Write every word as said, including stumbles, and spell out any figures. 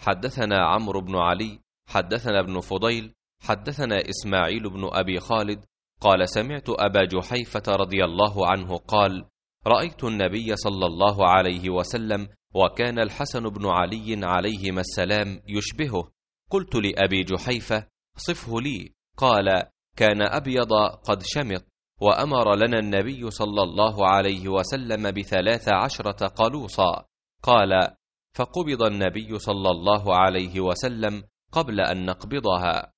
حدثنا عمرو بن علي حدثنا ابن فضيل حدثنا إسماعيل بن أبي خالد قال سمعت أبا جحيفة رضي الله عنه قال رأيت النبي صلى الله عليه وسلم وكان الحسن بن علي عليهما السلام يشبهه. قلت لأبي جحيفة صفه لي، قال كان أبيض قد شمط، وأمر لنا النبي صلى الله عليه وسلم بثلاث عشرة قلوصا. قال فقبض النبي صلى الله عليه وسلم قبل أن نقبضها.